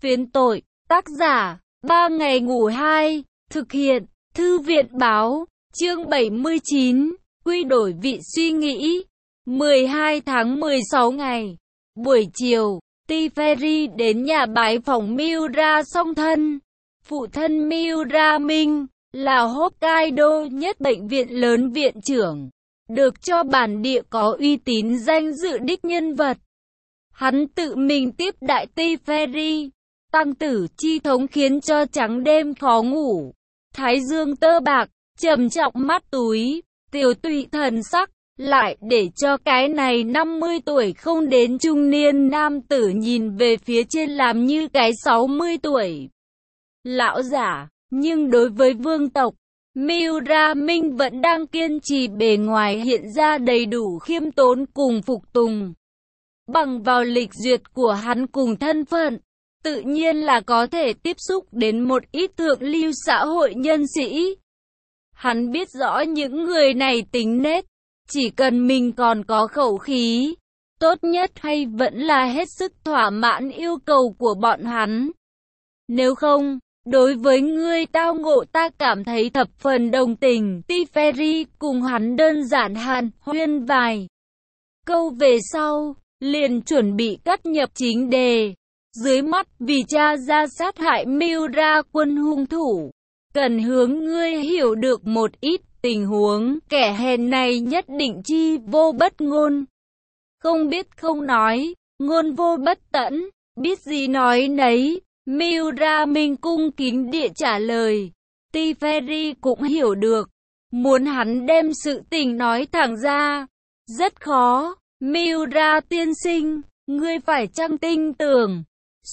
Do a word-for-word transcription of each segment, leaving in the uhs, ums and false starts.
Phiến tội, tác giả, ba ngày ngủ hai, thực hiện, thư viện báo, chương bảy mươi chín, quy đổi vị suy nghĩ, mười hai tháng mười sáu ngày, buổi chiều, Teferi đến nhà bái phỏng Miura song thân. Phụ thân Miura Minh, là Hokkaido nhất bệnh viện lớn viện trưởng, được cho bản địa có uy tín danh dự đích nhân vật. Hắn tự mình tiếp đại Teferi. Tăng tử chi thống khiến cho trắng đêm khó ngủ. Thái dương tơ bạc, trầm trọng mắt túi, tiều tụy thần sắc, lại để cho cái này năm mươi tuổi không đến trung niên nam tử nhìn về phía trên làm như cái sáu mươi tuổi. Lão giả, nhưng đối với vương tộc, Miura Minh vẫn đang kiên trì bề ngoài hiện ra đầy đủ khiêm tốn cùng phục tùng. Bằng vào lịch duyệt của hắn cùng thân phận, tự nhiên là có thể tiếp xúc đến một ít thượng lưu xã hội nhân sĩ. Hắn biết rõ những người này tính nết, chỉ cần mình còn có khẩu khí, tốt nhất hay vẫn là hết sức thỏa mãn yêu cầu của bọn hắn. Nếu không, đối với ngươi tao ngộ ta cảm thấy thập phần đồng tình. Teferi cùng hắn đơn giản hàn huyên vài câu về sau, liền chuẩn bị cắt nhập chính đề. Dưới mắt vì cha ra sát hại Miura quân hung thủ, cần hướng ngươi hiểu được một ít tình huống. Kẻ hèn này nhất định chi vô bất ngôn, không biết không nói, ngôn vô bất tẫn, biết gì nói nấy. Miura Minh cung kính địa trả lời. Teferi cũng hiểu được, muốn hắn đem sự tình nói thẳng ra rất khó. Miura tiên sinh, ngươi phải chăng tin tưởng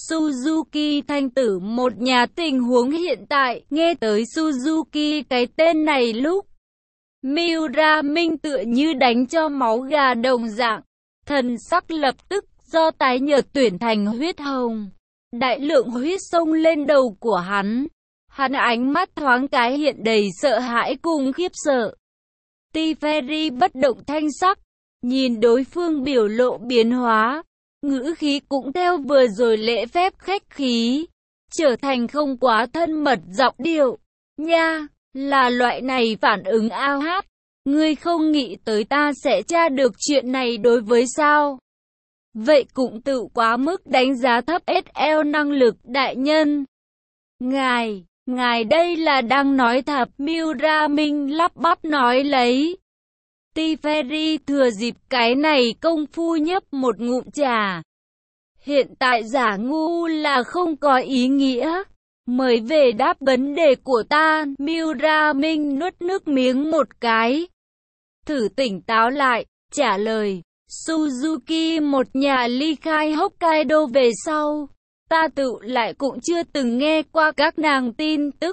Suzuki thanh tử một nhà? Tình huống hiện tại, nghe tới Suzuki cái tên này lúc, Miura Minh tựa như đánh cho máu gà đồng dạng, thần sắc lập tức do tái nhợt chuyển thành huyết hồng. Đại lượng huyết xông lên đầu của hắn, hắn ánh mắt thoáng cái hiện đầy sợ hãi cùng khiếp sợ. Teferi bất động thanh sắc, nhìn đối phương biểu lộ biến hóa, ngữ khí cũng theo vừa rồi lễ phép khách khí, trở thành không quá thân mật giọng điệu. Nha, là loại này phản ứng ao hát, ngươi không nghĩ tới ta sẽ tra được chuyện này đối với sao? Vậy cũng tự quá mức đánh giá thấp ét lờ năng lực đại nhân. Ngài, ngài đây là đang nói thật. Miura Minh lắp bắp nói lấy. Teferi thừa dịp cái này công phu nhấp một ngụm trà. Hiện tại giả ngu là không có ý nghĩa. Mời về đáp vấn đề của ta. Miura Minh nuốt nước miếng một cái, thử tỉnh táo lại, trả lời. Suzuki một nhà ly khai Hokkaido về sau, ta tự lại cũng chưa từng nghe qua các nàng tin tức.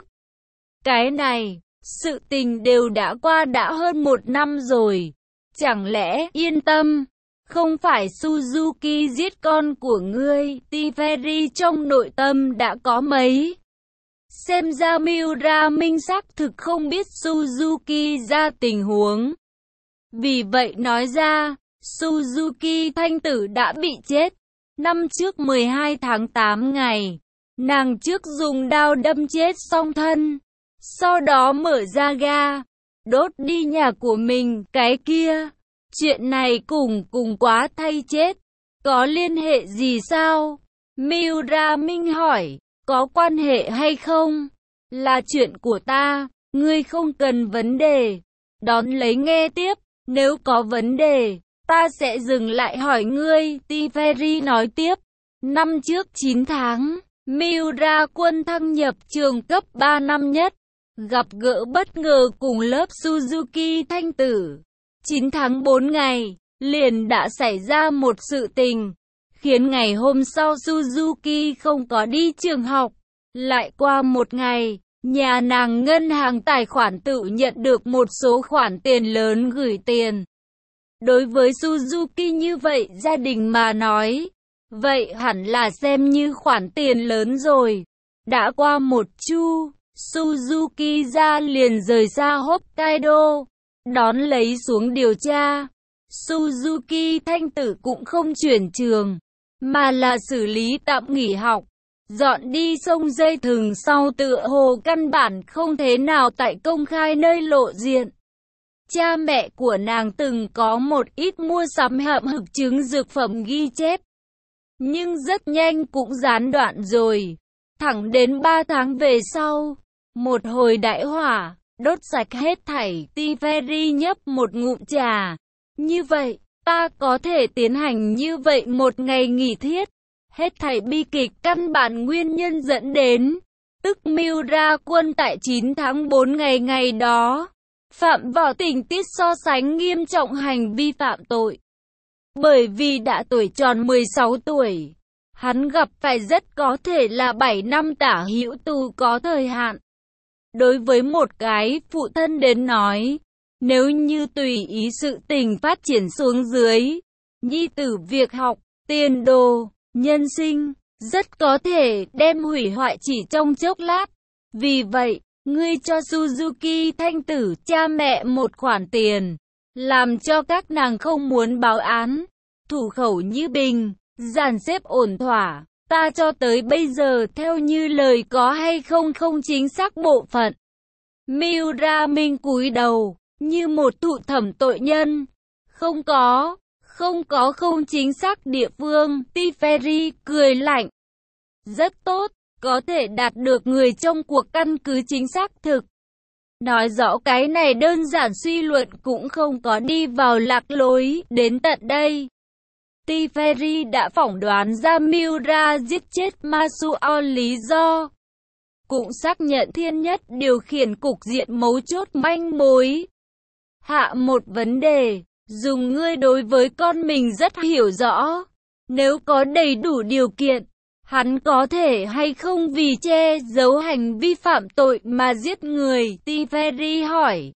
Cái này, sự tình đều đã qua đã hơn một năm rồi. Chẳng lẽ, yên tâm, không phải Suzuki giết con của ngươi? Teferi trong nội tâm đã có mấy. Xem ra Miura Minh xác thực không biết Suzuki ra tình huống. Vì vậy nói ra, Suzuki thanh tử đã bị chết. Năm trước mười hai tháng tám ngày, nàng trước dùng đao đâm chết song thân, sau đó mở ra ga, đốt đi nhà của mình. Cái kia, chuyện này cùng cùng quá thay chết, có liên hệ gì sao? Miura Minh hỏi. Có quan hệ hay không? Là chuyện của ta, ngươi không cần vấn đề. Đón lấy nghe tiếp, nếu có vấn đề, ta sẽ dừng lại hỏi ngươi. Teferi nói tiếp. Năm trước chín tháng, Miura quân thăng nhập trường cấp ba năm nhất, gặp gỡ bất ngờ cùng lớp Suzuki thanh tử. chín tháng bốn ngày, liền đã xảy ra một sự tình, khiến ngày hôm sau Suzuki không có đi trường học. Lại qua một ngày, nhà nàng ngân hàng tài khoản tự nhận được một số khoản tiền lớn gửi tiền. Đối với Suzuki như vậy gia đình mà nói, vậy hẳn là xem như khoản tiền lớn rồi. Đã qua một chu, Suzuki ra liền rời xa Hokkaido, đón lấy xuống điều tra. Suzuki thanh tử cũng không chuyển trường, mà là xử lý tạm nghỉ học. dọn đi sông dây thừng sau tựa hồ căn bản không thế nào tại công khai nơi lộ diện. Cha mẹ của nàng từng có một ít mua sắm hậm hực chứng dược phẩm ghi chép, nhưng rất nhanh cũng gián đoạn rồi. Thẳng đến ba tháng về sau, một hồi đại hỏa, đốt sạch hết thảy. Tiveri nhấp một ngụm trà. Như vậy, ta có thể tiến hành như vậy một ngày nghỉ thiết. Hết thảy bi kịch căn bản nguyên nhân dẫn đến, tức mưu ra quân tại chín tháng bốn ngày ngày đó, phạm vào tình tiết so sánh nghiêm trọng hành vi phạm tội. Bởi vì đã tuổi tròn mười sáu tuổi, hắn gặp phải rất có thể là bảy năm tả hữu tù có thời hạn. Đối với một cái phụ thân đến nói, nếu như tùy ý sự tình phát triển xuống dưới, nhi tử việc học, tiền đồ, nhân sinh, rất có thể đem hủy hoại chỉ trong chốc lát. Vì vậy, ngươi cho Suzuki thanh tử cha mẹ một khoản tiền, làm cho các nàng không muốn báo án, thủ khẩu như bình, dàn xếp ổn thỏa. Ta cho tới bây giờ theo như lời có hay không không chính xác bộ phận. Miura Minh cúi đầu, như một thụ thẩm tội nhân. Không có, không có không chính xác địa phương. Tiveri cười lạnh. Rất tốt, có thể đạt được người trong cuộc căn cứ chính xác thực. Nói rõ cái này đơn giản suy luận cũng không có đi vào lạc lối. Đến tận đây, Tiveri đã phỏng đoán ra Miura giết chết Masuo lý do. Cũng xác nhận thiên nhất điều khiển cục diện mấu chốt manh mối. Hạ một vấn đề, dùng ngươi đối với con mình rất hiểu rõ. Nếu có đầy đủ điều kiện, hắn có thể hay không vì che giấu hành vi phạm tội mà giết người? Tiveri hỏi.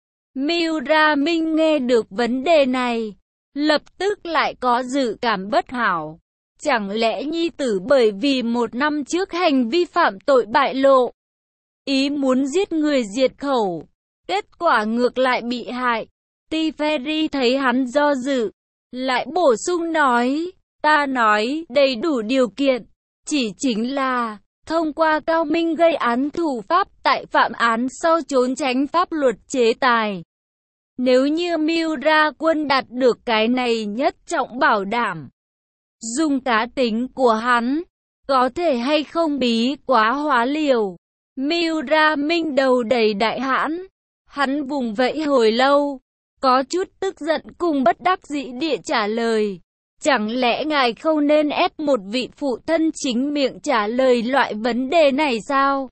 Miura Minh nghe được vấn đề này, lập tức lại có dự cảm bất hảo. Chẳng lẽ nhi tử bởi vì một năm trước hành vi phạm tội bại lộ, ý muốn giết người diệt khẩu, kết quả ngược lại bị hại? Tiveri thấy hắn do dự, lại bổ sung nói, ta nói đầy đủ điều kiện, chỉ chính là thông qua cao minh gây án thủ pháp tại phạm án sau trốn tránh pháp luật chế tài. Nếu như Miura quân đạt được cái này nhất trọng bảo đảm, dùng cá tính của hắn, có thể hay không bí quá hóa liều? Miura Minh đầu đầy đại hãn, hắn vùng vẫy hồi lâu, có chút tức giận cùng bất đắc dĩ địa trả lời. Chẳng lẽ ngài không nên ép một vị phụ thân chính miệng trả lời loại vấn đề này sao?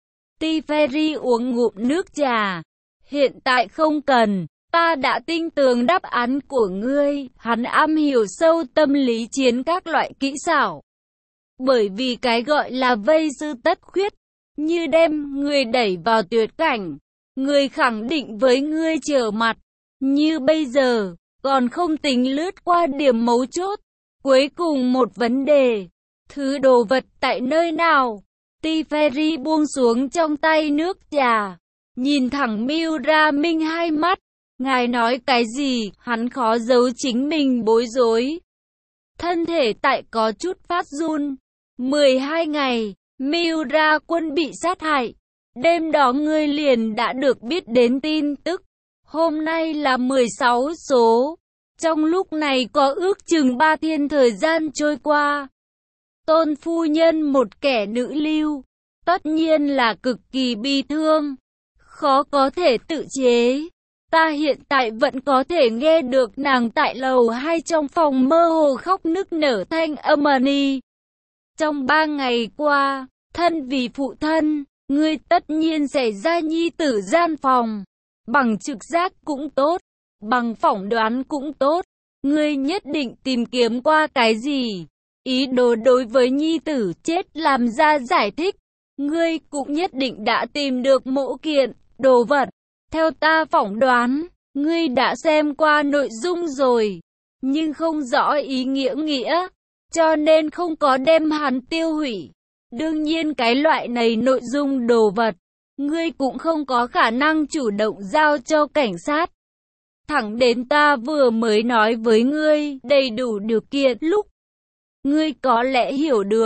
Tiveri uống ngụm nước trà. Hiện tại không cần, ta đã tin tưởng đáp án của ngươi. Hắn am hiểu sâu tâm lý chiến các loại kỹ xảo. Bởi vì cái gọi là vây sư tất khuyết, như đem người đẩy vào tuyệt cảnh, người khẳng định với ngươi trở mặt. Như bây giờ, còn không tính lướt qua điểm mấu chốt. Cuối cùng một vấn đề, thứ đồ vật tại nơi nào? Tiveri buông xuống trong tay nước trà, nhìn thẳng Miura Minh hai mắt. Ngài nói cái gì? Hắn khó giấu chính mình bối rối. Thân thể tại có chút phát run. mười hai ngày, Miura quân bị sát hại. Đêm đó ngươi liền đã được biết đến tin tức. Hôm nay là mười sáu số. Trong lúc này có ước chừng ba thiên thời gian trôi qua. Tôn phu nhân một kẻ nữ lưu, tất nhiên là cực kỳ bi thương, khó có thể tự chế. Ta hiện tại vẫn có thể nghe được nàng tại lầu hai trong phòng mơ hồ khóc nức nở thanh âm ni. Trong ba ngày qua, thân vì phụ thân, ngươi tất nhiên xảy ra nhi tử gian phòng. Bằng trực giác cũng tốt, bằng phỏng đoán cũng tốt, ngươi nhất định tìm kiếm qua cái gì? Ý đồ đối với nhi tử chết làm ra giải thích. Ngươi cũng nhất định đã tìm được mẫu kiện, đồ vật. Theo ta phỏng đoán, ngươi đã xem qua nội dung rồi, nhưng không rõ ý nghĩa nghĩa, cho nên không có đem hắn tiêu hủy. Đương nhiên cái loại này nội dung đồ vật, ngươi cũng không có khả năng chủ động giao cho cảnh sát. Thẳng đến ta vừa mới nói với ngươi đầy đủ điều kiện lúc, ngươi có lẽ hiểu được.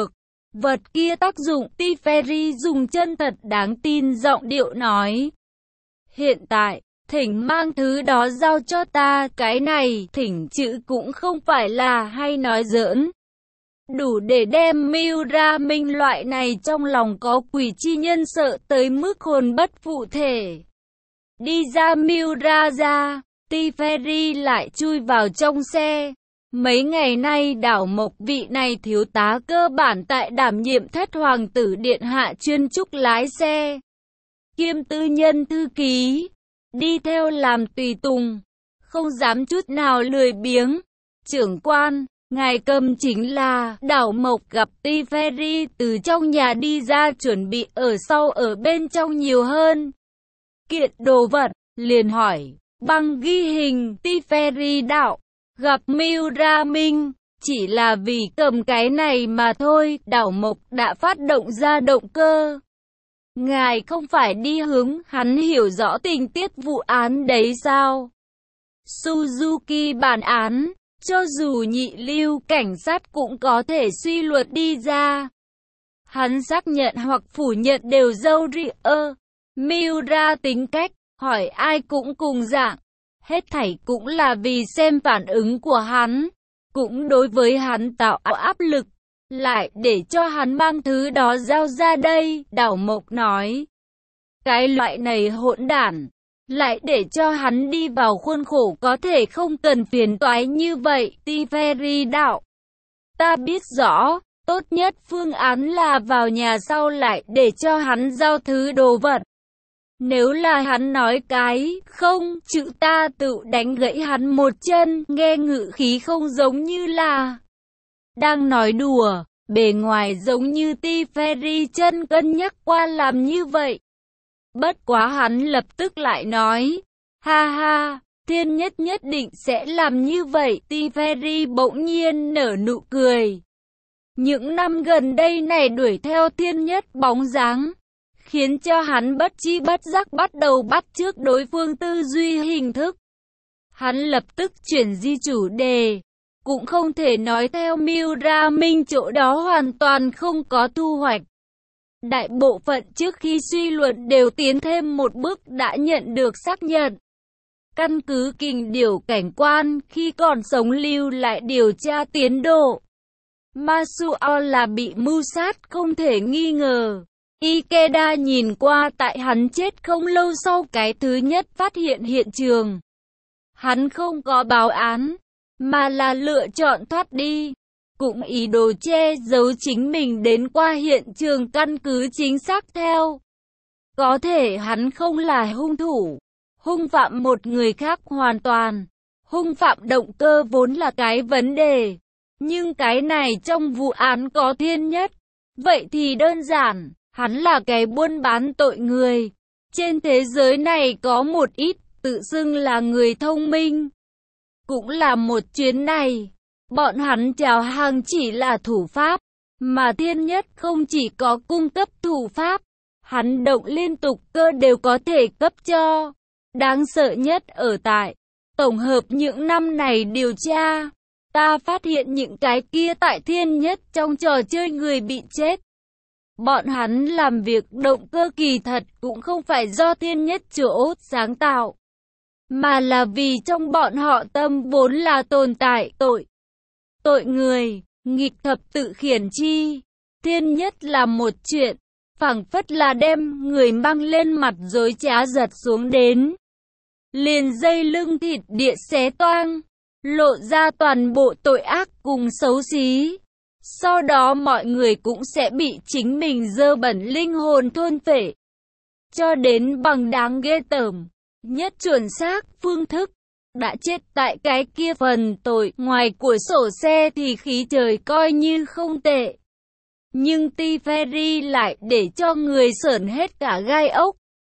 vật kia tác dụng. Teferi dùng chân thật đáng tin giọng điệu nói. Hiện tại, thỉnh mang thứ đó giao cho ta. Cái này, thỉnh chữ cũng không phải là hay nói giỡn. Đủ để đem Miura Minh loại này trong lòng có quỷ chi nhân sợ tới mức hồn bất phụ thể. Đi ra Miura ra, Teferi lại chui vào trong xe. Mấy ngày nay đảo Mộc vị này thiếu tá cơ bản tại đảm nhiệm thất hoàng tử điện hạ chuyên trúc lái xe. Kiêm tư nhân thư ký, đi theo làm tùy tùng, không dám chút nào lười biếng. Trưởng quan, ngài cầm chính là. Đảo Mộc gặp Teferi từ trong nhà đi ra chuẩn bị ở sau ở bên trong nhiều hơn kiện đồ vật, liền hỏi, băng ghi hình. Teferi đạo, gặp Miura Minh, chỉ là vì cầm cái này mà thôi. Đảo Mộc đã phát động ra động cơ. Ngài không phải đi hướng hắn hiểu rõ tình tiết vụ án đấy sao? Suzuki bản án, cho dù nhị lưu cảnh sát cũng có thể suy luật đi ra. Hắn xác nhận hoặc phủ nhận đều dâu rịa. Miura tính cách, hỏi ai cũng cùng dạng. Hết thảy cũng là vì xem phản ứng của hắn, cũng đối với hắn tạo áp lực, lại để cho hắn mang thứ đó giao ra đây. Đảo Mộc nói, cái loại này hỗn đản, lại để cho hắn đi vào khuôn khổ có thể không cần phiền toái như vậy. Teferi đạo, ta biết rõ, tốt nhất phương án là vào nhà sau lại để cho hắn giao thứ đồ vật. Nếu là hắn nói cái không chữ ta tự đánh gãy hắn một chân. Nghe ngữ khí không giống như là đang nói đùa, bề ngoài giống như Teferi chân cân nhắc qua làm như vậy. Bất quá hắn lập tức lại nói, ha ha, Thiên Nhất nhất định sẽ làm như vậy. Teferi bỗng nhiên nở nụ cười. Những năm gần đây này đuổi theo Thiên Nhất bóng dáng, khiến cho hắn bất chi bất giác bắt đầu bắt chước đối phương tư duy hình thức. Hắn lập tức chuyển di chủ đề, cũng không thể nói theo Miura Minh chỗ đó hoàn toàn không có thu hoạch. Đại bộ phận trước khi suy luận đều tiến thêm một bước đã nhận được xác nhận. Căn cứ kình điểu cảnh quan khi còn sống lưu lại điều tra tiến độ. Masuo là bị mưu sát không thể nghi ngờ. Ikeda nhìn qua tại hắn chết không lâu sau cái thứ nhất phát hiện hiện trường. Hắn không có báo án, mà là lựa chọn thoát đi, cũng ý đồ che giấu chính mình đến qua hiện trường căn cứ chính xác theo. Có thể hắn không là hung thủ, hung phạm một người khác hoàn toàn. Hung phạm động cơ vốn là cái vấn đề, nhưng cái này trong vụ án có Thiên Nhất, vậy thì đơn giản. Hắn là cái buôn bán tội người. Trên thế giới này có một ít tự xưng là người thông minh. Cũng là một chuyến này, bọn hắn chào hàng chỉ là thủ pháp, mà Thiên Nhất không chỉ có cung cấp thủ pháp, hắn động liên tục cơ đều có thể cấp cho. Đáng sợ nhất ở tại, tổng hợp những năm này điều tra, ta phát hiện những cái kia tại Thiên Nhất trong trò chơi người bị chết. Bọn hắn làm việc động cơ kỳ thật cũng không phải do Thiên Nhất chỗ sáng tạo, mà là vì trong bọn họ tâm vốn là tồn tại tội. Tội người, nghịch thập tự khiển chi. Thiên Nhất là một chuyện, phảng phất là đem người mang lên mặt dối trá giật xuống đến. Liền dây lưng thịt địa xé toang, lộ ra toàn bộ tội ác cùng xấu xí. Sau đó mọi người cũng sẽ bị chính mình dơ bẩn linh hồn thôn phệ, cho đến bằng đáng ghê tởm. Nhất chuẩn xác phương thức, đã chết tại cái kia phần tội. Ngoài của sổ xe thì khí trời coi như không tệ, nhưng Teferi lại để cho người sởn hết cả gai ốc.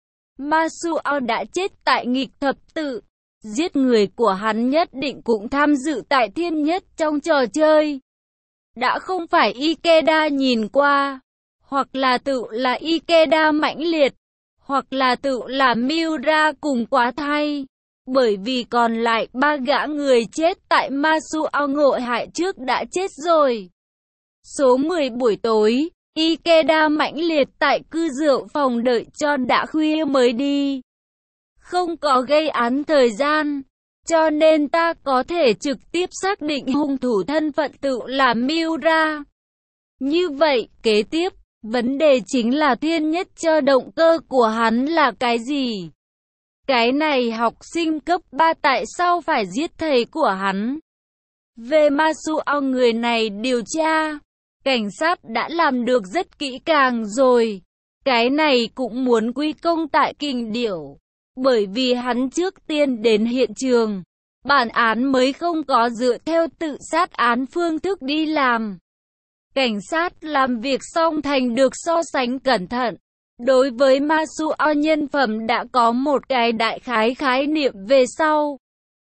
Masuo đã chết tại nghịch thập tự, giết người của hắn nhất định cũng tham dự tại Thiên Nhất trong trò chơi. Đã không phải Ikeda nhìn qua, hoặc là tự là Ikeda mãnh liệt, hoặc là tự là Miura cùng quá thay. Bởi vì còn lại ba gã người chết tại Masuo ngộ hại trước đã chết rồi. Số mười buổi tối, Ikeda mãnh liệt tại cư rượu phòng đợi cho đã khuya mới đi. Không có gây án thời gian, cho nên ta có thể trực tiếp xác định hung thủ thân phận tự là Miura. Như vậy, kế tiếp, vấn đề chính là thiên nhất cho động cơ của hắn là cái gì? Cái này học sinh cấp ba tại sao phải giết thầy của hắn? Về Masuo người này điều tra, cảnh sát đã làm được rất kỹ càng rồi. Cái này cũng muốn quy công tại Kình Điểu, bởi vì hắn trước tiên đến hiện trường. Bản án mới không có dựa theo tự sát án phương thức đi làm. Cảnh sát làm việc song thành được so sánh cẩn thận. Đối với Masuo nhân phẩm đã có một cái đại khái khái niệm về sau.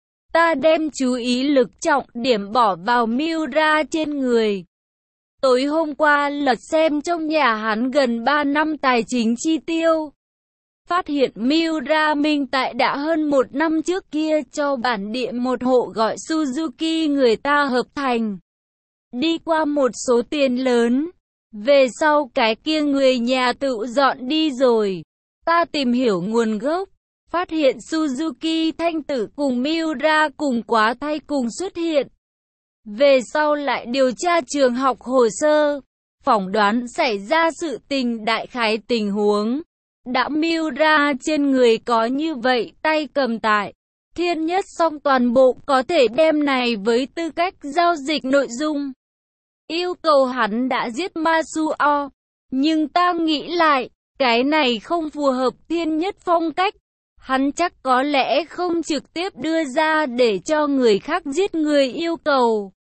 Ta đem chú ý lực trọng điểm bỏ vào Miura trên người. Tối hôm qua lật xem trong nhà hắn gần ba năm tài chính chi tiêu. Phát hiện Miura minh tại đã hơn một năm trước kia cho bản địa một hộ gọi Suzuki người ta hợp thành. Đi qua một số tiền lớn. Về sau cái kia người nhà tự dọn đi rồi. Ta tìm hiểu nguồn gốc. Phát hiện Suzuki thanh tử cùng Miura cùng quá thay cùng xuất hiện. Về sau lại điều tra trường học hồ sơ. Phỏng đoán xảy ra sự tình đại khái tình huống. Đã Miura trên người có như vậy tay cầm tại. Thiên nhất xong toàn bộ có thể đem này với tư cách giao dịch nội dung. Yêu cầu hắn đã giết Masuo. Nhưng ta nghĩ lại, cái này không phù hợp thiên nhất phong cách. Hắn chắc có lẽ không trực tiếp đưa ra để cho người khác giết người yêu cầu.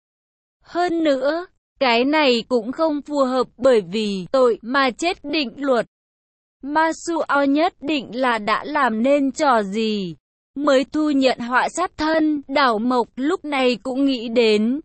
Hơn nữa, cái này cũng không phù hợp bởi vì tội mà chết định luật. Masuo nhất định là đã làm nên trò gì, mới thu nhận họa sát thân. Đảo Mộc lúc này cũng nghĩ đến.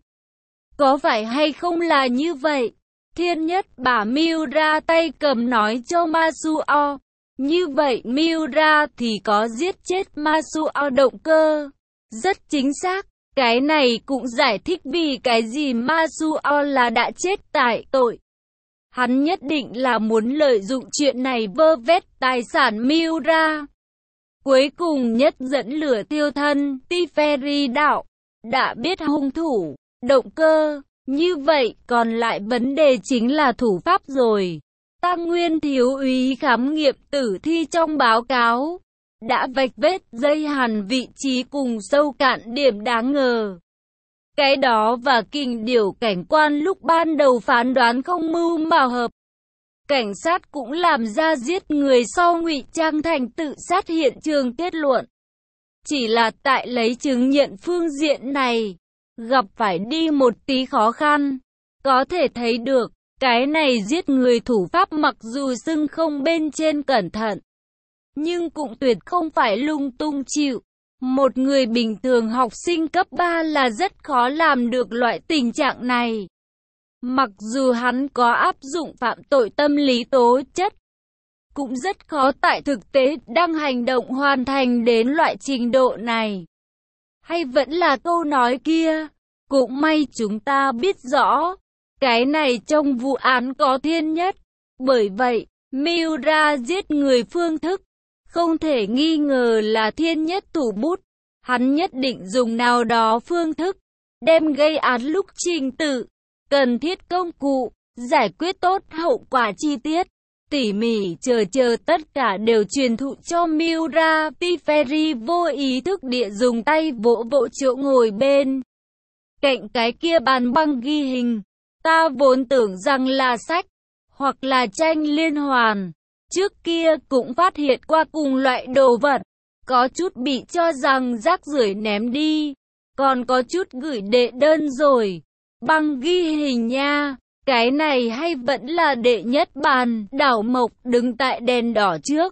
Có phải hay không là như vậy? Thiên nhất bà Miura tay cầm nói cho Masuo. Như vậy Miura thì có giết chết Masuo động cơ. Rất chính xác. Cái này cũng giải thích vì cái gì Masuo là đã chết tại tội. Hắn nhất định là muốn lợi dụng chuyện này vơ vét tài sản Miura. Cuối cùng nhất dẫn lửa tiêu thân, Tiferi đạo. Đã biết hung thủ, động cơ. Như vậy còn lại vấn đề chính là thủ pháp rồi. Tam Nguyên thiếu úy khám nghiệm tử thi trong báo cáo. Đã vạch vết dây hằn vị trí cùng sâu cạn điểm đáng ngờ. Cái đó và Kình Điểu cảnh quan lúc ban đầu phán đoán không mưu mà hợp. Cảnh sát cũng làm ra giết người sau ngụy trang thành tự sát hiện trường kết luận. Chỉ là tại lấy chứng nhận phương diện này, gặp phải đi một tí khó khăn. Có thể thấy được, cái này giết người thủ pháp mặc dù xưng không bên trên cẩn thận, nhưng cũng tuyệt không phải lung tung chịu. Một người bình thường học sinh cấp ba là rất khó làm được loại tình trạng này. Mặc dù hắn có áp dụng phạm tội tâm lý tố chất, cũng rất khó tại thực tế đang hành động hoàn thành đến loại trình độ này. Hay vẫn là câu nói kia, cũng may chúng ta biết rõ, cái này trong vụ án có thiên nhất. Bởi vậy, Miura giết người phương thức, không thể nghi ngờ là thiên nhất thủ bút. Hắn nhất định dùng nào đó phương thức, đem gây án lúc trình tự, cần thiết công cụ, giải quyết tốt hậu quả chi tiết, tỉ mỉ chờ chờ tất cả đều truyền thụ cho Miura. Tiferi vô ý thức địa dùng tay vỗ vỗ chỗ ngồi bên cạnh cái kia bàn băng ghi hình. Ta vốn tưởng rằng là sách, hoặc là tranh liên hoàn. Trước kia cũng phát hiện qua cùng loại đồ vật. Có chút bị cho rằng rác rưởi ném đi. Còn có chút gửi đệ đơn rồi. Băng ghi hình nha. Cái này hay vẫn là đệ nhất bàn. Đảo Mộc đứng tại đèn đỏ trước.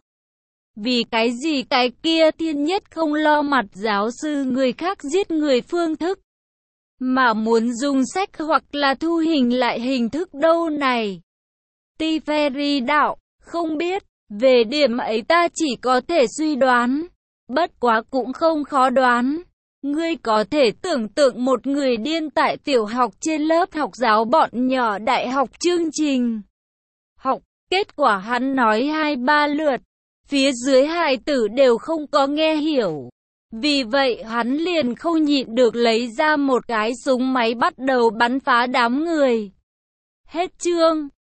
Vì cái gì cái kia thiên nhất không lo mặt giáo sư người khác giết người phương thức, mà muốn dùng sách hoặc là thu hình lại hình thức đâu này? Tiferi đạo, không biết, về điểm ấy ta chỉ có thể suy đoán, bất quá cũng không khó đoán. Ngươi có thể tưởng tượng một người điên tại tiểu học trên lớp học giáo bọn nhỏ đại học chương trình học. Kết quả hắn nói hai ba lượt, phía dưới hài tử đều không có nghe hiểu. Vì vậy hắn liền không nhịn được lấy ra một cái súng máy bắt đầu bắn phá đám người. Hết chương.